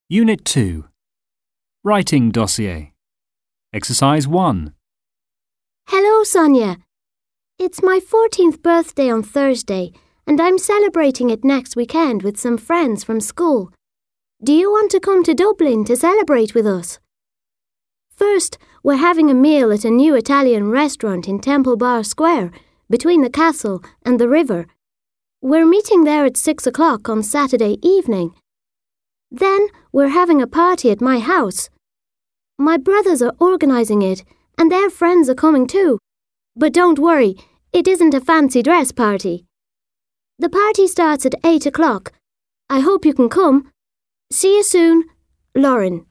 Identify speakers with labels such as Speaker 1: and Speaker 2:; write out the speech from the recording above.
Speaker 1: Unit 2. Writing Dossier. Exercise 1.
Speaker 2: Hello, Sonia. It's my 14th birthday on Thursday, and I'm celebrating it next weekend with some friends from school. Do you want to come to Dublin to celebrate with us? First, we're having a meal at a new Italian restaurant in Temple Bar Square, between the castle and the river. We're meeting there at 6 o'clock on Saturday evening. Then we're having a party at my house. My brothers are organising it, and their friends are coming too. But don't worry, it isn't a fancy dress party. The party starts at 8 o'clock. I hope you can come. See you soon, Lauren.